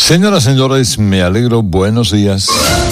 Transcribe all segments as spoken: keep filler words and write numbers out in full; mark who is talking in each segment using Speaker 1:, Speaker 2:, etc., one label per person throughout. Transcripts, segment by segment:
Speaker 1: Señoras, señores, me alegro, buenos días.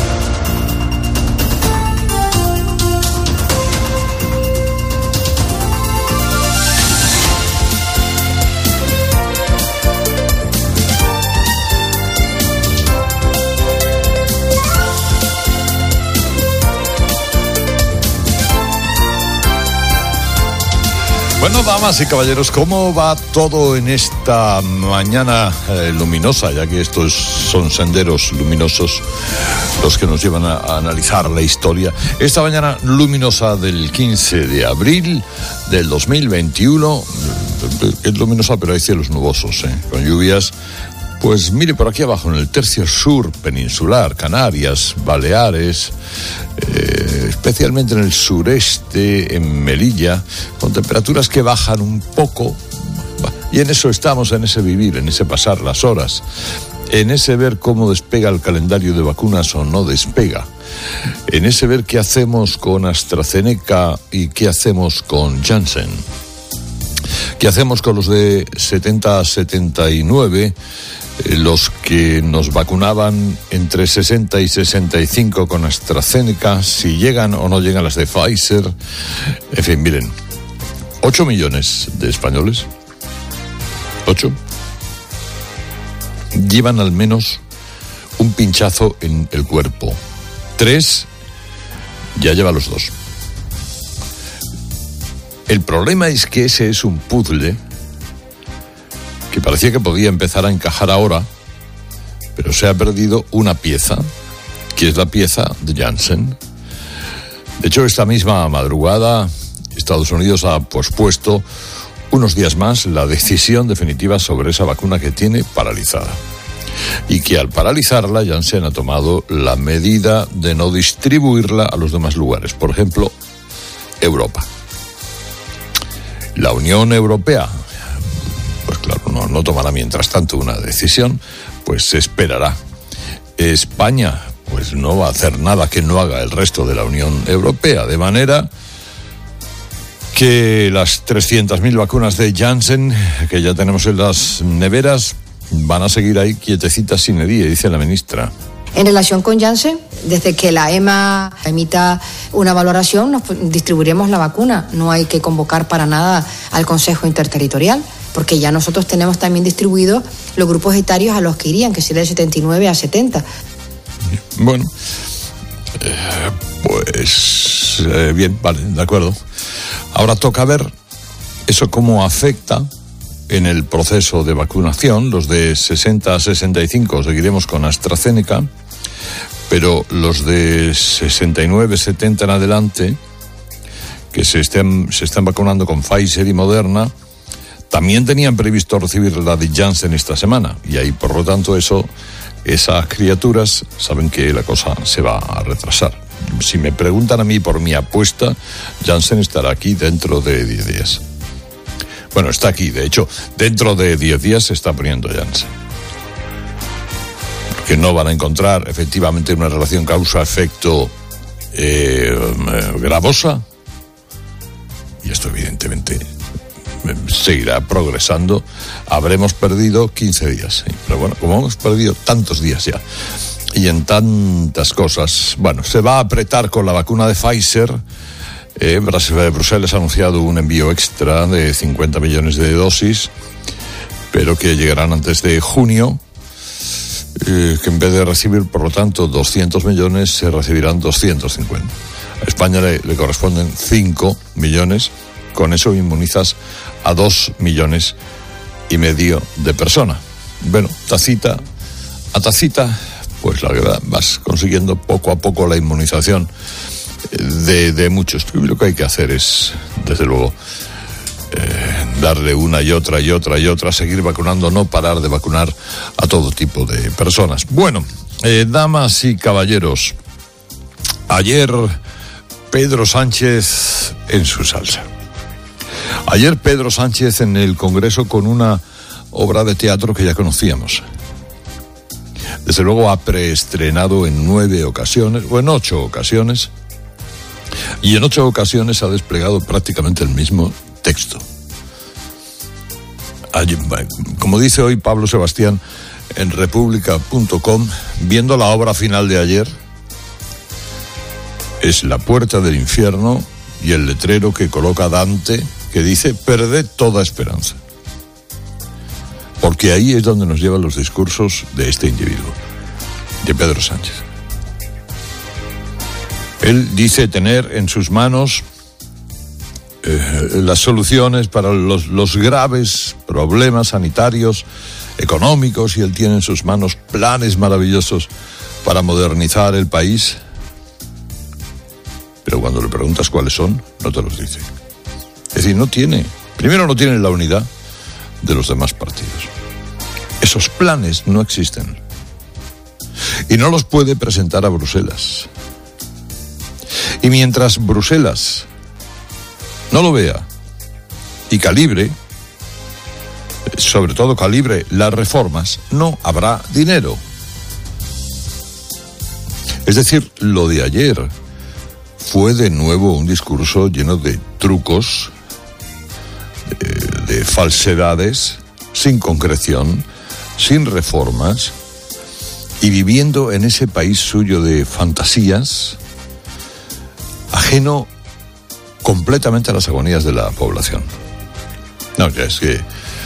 Speaker 1: Bueno, damas y caballeros, ¿cómo va todo en esta mañana eh, luminosa? Ya que estos son senderos luminosos los que nos llevan a, a analizar la historia. Esta mañana luminosa del quince de abril del dos mil veintiuno, es luminosa pero hay cielos nubosos, ¿eh? Con lluvias. Pues mire, por aquí abajo en el tercio sur peninsular, Canarias, Baleares, eh, especialmente en el sureste, en Melilla, con temperaturas que bajan un poco, y en eso estamos, en ese vivir, en ese pasar las horas, en ese ver cómo despega el calendario de vacunas o no despega, en ese ver qué hacemos con AstraZeneca y qué hacemos con Janssen. ¿Qué hacemos con los de setenta a setenta y nueve? Los que nos vacunaban entre sesenta y sesenta y cinco con AstraZeneca, si llegan o no llegan las de Pfizer. En fin, miren, ocho millones de españoles, ocho, llevan al menos un pinchazo en el cuerpo. Tres ya lleva los dos. El problema es que ese es un puzzle que parecía que podía empezar a encajar ahora, pero se ha perdido una pieza, que es la pieza de Janssen. De hecho, esta misma madrugada, Estados Unidos ha pospuesto unos días más la decisión definitiva sobre esa vacuna que tiene paralizada. Y que al paralizarla, Janssen ha tomado la medida de no distribuirla a los demás lugares, por ejemplo, Europa. La Unión Europea, pues claro, no, no tomará mientras tanto una decisión, pues se esperará. España, pues no va a hacer nada que no haga el resto de la Unión Europea, de manera que las trescientas mil vacunas de Janssen, que ya tenemos en las neveras, van a seguir ahí quietecitas sin edie, dice la ministra.
Speaker 2: En relación con Janssen, desde que la E M A emita una valoración, nos distribuiremos la vacuna. No hay que convocar para nada al Consejo Interterritorial, porque ya nosotros tenemos también distribuidos los grupos etarios a los que irían, que sería de setenta y nueve a setenta.
Speaker 1: Bueno, eh, pues eh, bien, vale, de acuerdo. Ahora toca ver eso cómo afecta en el proceso de vacunación. Los de sesenta a sesenta y cinco seguiremos con AstraZeneca, pero los de sesenta y nueve a setenta en adelante, que se estén, se están vacunando con Pfizer y Moderna, también tenían previsto recibir la de Janssen esta semana, y ahí, por lo tanto, eso, esas criaturas saben que la cosa se va a retrasar. Si me preguntan a mí por mi apuesta, Janssen estará aquí dentro de diez días. Bueno, está aquí, de hecho, dentro de diez días se está poniendo Janssen. Que no van a encontrar efectivamente una relación causa-efecto eh, gravosa. Y esto evidentemente seguirá progresando. Habremos perdido quince días, ¿sí? Pero bueno, como hemos perdido tantos días ya y en tantas cosas, bueno, se va a apretar con la vacuna de Pfizer. Eh, Bruselas ha anunciado un envío extra de cincuenta millones de dosis, pero que llegarán antes de junio, eh, que en vez de recibir, por lo tanto, doscientos millones, se recibirán doscientos cincuenta. A España le, le corresponden cinco millones, con eso inmunizas a dos millones y medio de personas. Bueno, tacita a tacita, pues la verdad, vas consiguiendo poco a poco la inmunización de, de muchos. Lo que hay que hacer es, desde luego, eh, darle una y otra y otra y otra, seguir vacunando, no parar de vacunar a todo tipo de personas. Bueno, eh, damas y caballeros, ayer Pedro Sánchez en su salsa. Ayer Pedro Sánchez en el Congreso con una obra de teatro que ya conocíamos. Desde luego ha preestrenado en nueve ocasiones, o en ocho ocasiones, y en ocho ocasiones ha desplegado prácticamente el mismo texto. Como dice hoy Pablo Sebastián en república punto com, viendo la obra final de ayer, es la puerta del infierno y el letrero que coloca Dante que dice: perded toda esperanza. Porque ahí es donde nos llevan los discursos de este individuo, de Pedro Sánchez. Él dice tener en sus manos eh, las soluciones para los, los graves problemas sanitarios, económicos, y él tiene en sus manos planes maravillosos para modernizar el país. Pero cuando le preguntas cuáles son, no te los dice. Es decir, no tiene, primero no tiene la unidad de los demás partidos. Esos planes no existen. Y no los puede presentar a Bruselas. Y mientras Bruselas no lo vea y calibre, sobre todo calibre las reformas, no habrá dinero. Es decir, lo de ayer fue de nuevo un discurso lleno de trucos, de, de falsedades, sin concreción, sin reformas, y viviendo en ese país suyo de fantasías, ajeno completamente a las agonías de la población. No, ya es que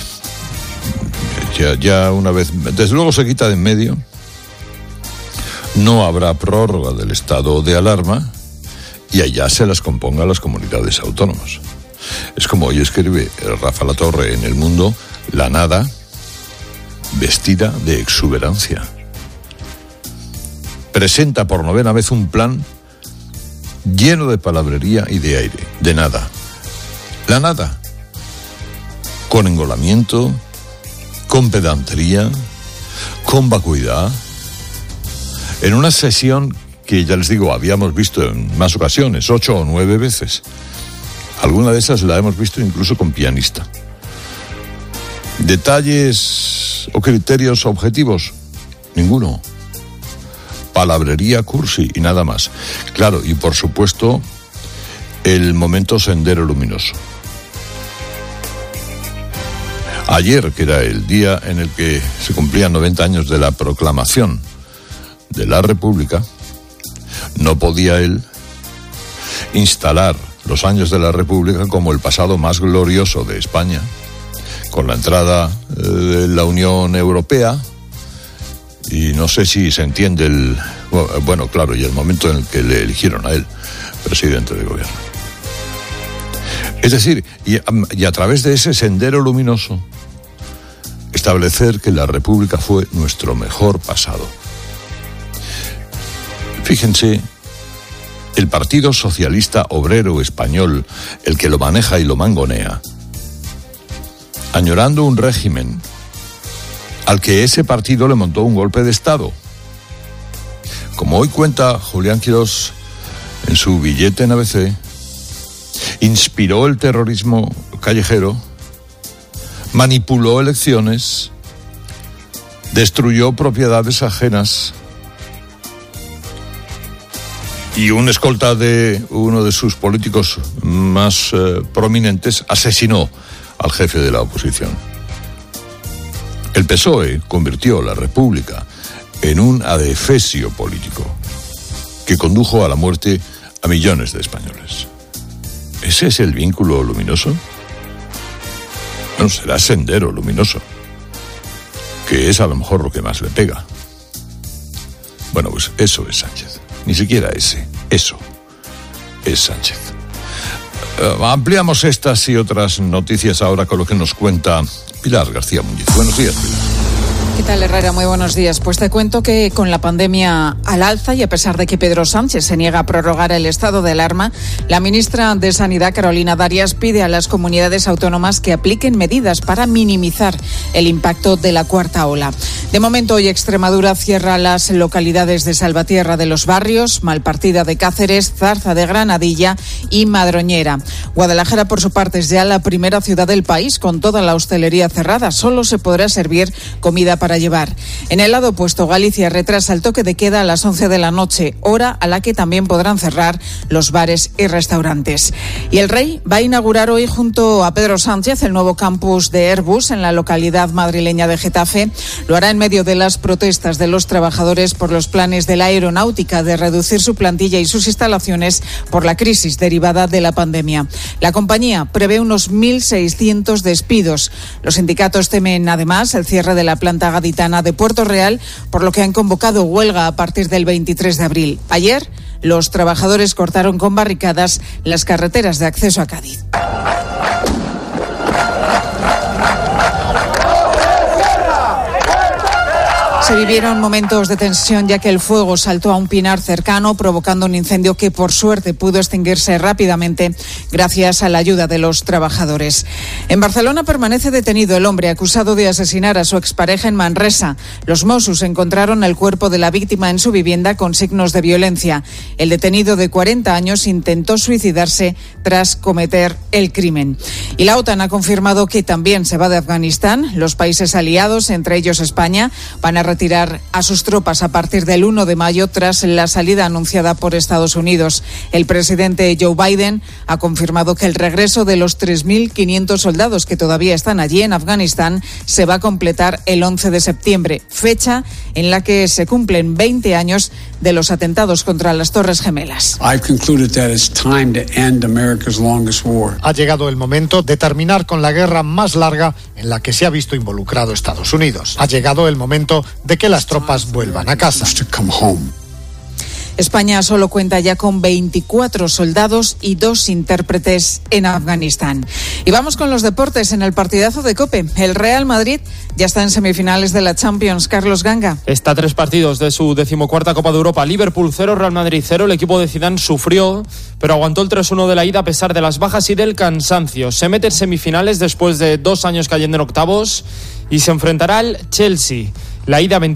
Speaker 1: ya, ya una vez, desde luego se quita de en medio, no habrá prórroga del estado de alarma y allá se las componga a las comunidades autónomas. Es como hoy escribe Rafa Latorre en El Mundo: la nada vestida de exuberancia. Presenta por novena vez un plan lleno de palabrería y de aire, de nada. La nada, con engolamiento, con pedantería, con vacuidad, en una sesión que, ya les digo, habíamos visto en más ocasiones, ocho o nueve veces. Alguna de esas la hemos visto incluso con pianista. ¿Detalles o criterios objetivos? Ninguno. Palabrería cursi y nada más. Claro, y por supuesto, el momento sendero luminoso. Ayer, que era el día en el que se cumplían noventa años de la proclamación de la República, no podía él instalar los años de la República como el pasado más glorioso de España, con la entrada de la Unión Europea, y no sé si se entiende el... Bueno, claro, y el momento en el que le eligieron a él presidente de gobierno. Es decir, y a, y a través de ese sendero luminoso, establecer que la República fue nuestro mejor pasado. Fíjense, el Partido Socialista Obrero Español, el que lo maneja y lo mangonea, añorando un régimen al que ese partido le montó un golpe de Estado. Como hoy cuenta Julián Quirós en su billete en A B C, inspiró el terrorismo callejero, manipuló elecciones, destruyó propiedades ajenas, y un escolta de uno de sus políticos más eh, prominentes asesinó al jefe de la oposición. El P S O E convirtió la República en un adefesio político que condujo a la muerte a millones de españoles. ¿Ese es el vínculo luminoso? Bueno, será sendero luminoso, que es a lo mejor lo que más le pega. Bueno, pues eso es Sánchez. Ni siquiera ese, eso es Sánchez. Uh, ampliamos estas y otras noticias ahora con lo que nos cuenta Pilar García Muñiz. Buenos días, Pilar.
Speaker 3: ¿Qué tal, Herrera? Muy buenos días. Pues te cuento que con la pandemia al alza y a pesar de que Pedro Sánchez se niega a prorrogar el estado de alarma, la ministra de Sanidad, Carolina Darias, pide a las comunidades autónomas que apliquen medidas para minimizar el impacto de la cuarta ola. De momento, hoy Extremadura cierra las localidades de Salvatierra de los Barrios, Malpartida de Cáceres, Zarza de Granadilla y Madroñera. Guadalajara, por su parte, es ya la primera ciudad del país con toda la hostelería cerrada. Solo se podrá servir comida para para llevar. En el lado opuesto, Galicia retrasa el toque de queda a las once de la noche, hora a la que también podrán cerrar los bares y restaurantes. Y el Rey va a inaugurar hoy junto a Pedro Sánchez el nuevo campus de Airbus en la localidad madrileña de Getafe. Lo hará en medio de las protestas de los trabajadores por los planes de la aeronáutica de reducir su plantilla y sus instalaciones por la crisis derivada de la pandemia. La compañía prevé unos mil seiscientos despidos. Los sindicatos temen además el cierre de la planta gaditana de Puerto Real, por lo que han convocado huelga a partir del veintitrés de abril. Ayer, los trabajadores cortaron con barricadas las carreteras de acceso a Cádiz. Se vivieron momentos de tensión ya que el fuego saltó a un pinar cercano, provocando un incendio que por suerte pudo extinguirse rápidamente gracias a la ayuda de los trabajadores. En Barcelona permanece detenido el hombre acusado de asesinar a su expareja en Manresa. Los Mossos encontraron el cuerpo de la víctima en su vivienda con signos de violencia. El detenido de cuarenta años intentó suicidarse tras cometer el crimen. Y la OTAN ha confirmado que también se va de Afganistán. Los países aliados, entre ellos España, van a retirar a sus tropas a partir del uno de mayo tras la salida anunciada por Estados Unidos. El presidente Joe Biden ha confirmado que el regreso de los tres mil quinientos soldados que todavía están allí en Afganistán se va a completar el once de septiembre, fecha en la que se cumplen veinte años de los atentados contra las Torres Gemelas.
Speaker 4: Ha
Speaker 5: llegado el momento de terminar con la guerra más larga en la que se ha visto involucrado Estados Unidos. Ha llegado el momento de que las tropas vuelvan a casa.
Speaker 3: España solo cuenta ya con veinticuatro soldados y dos intérpretes en Afganistán. Y vamos con los deportes en el partidazo de COPE. El Real Madrid ya está en semifinales de la Champions. Carlos Ganga.
Speaker 6: Está a tres partidos de su decimocuarta Copa de Europa. Liverpool cero, Real Madrid cero. El equipo de Zidane sufrió, pero aguantó el tres uno de la ida a pesar de las bajas y del cansancio. Se mete en semifinales después de dos años cayendo en octavos y se enfrentará al Chelsea. La ida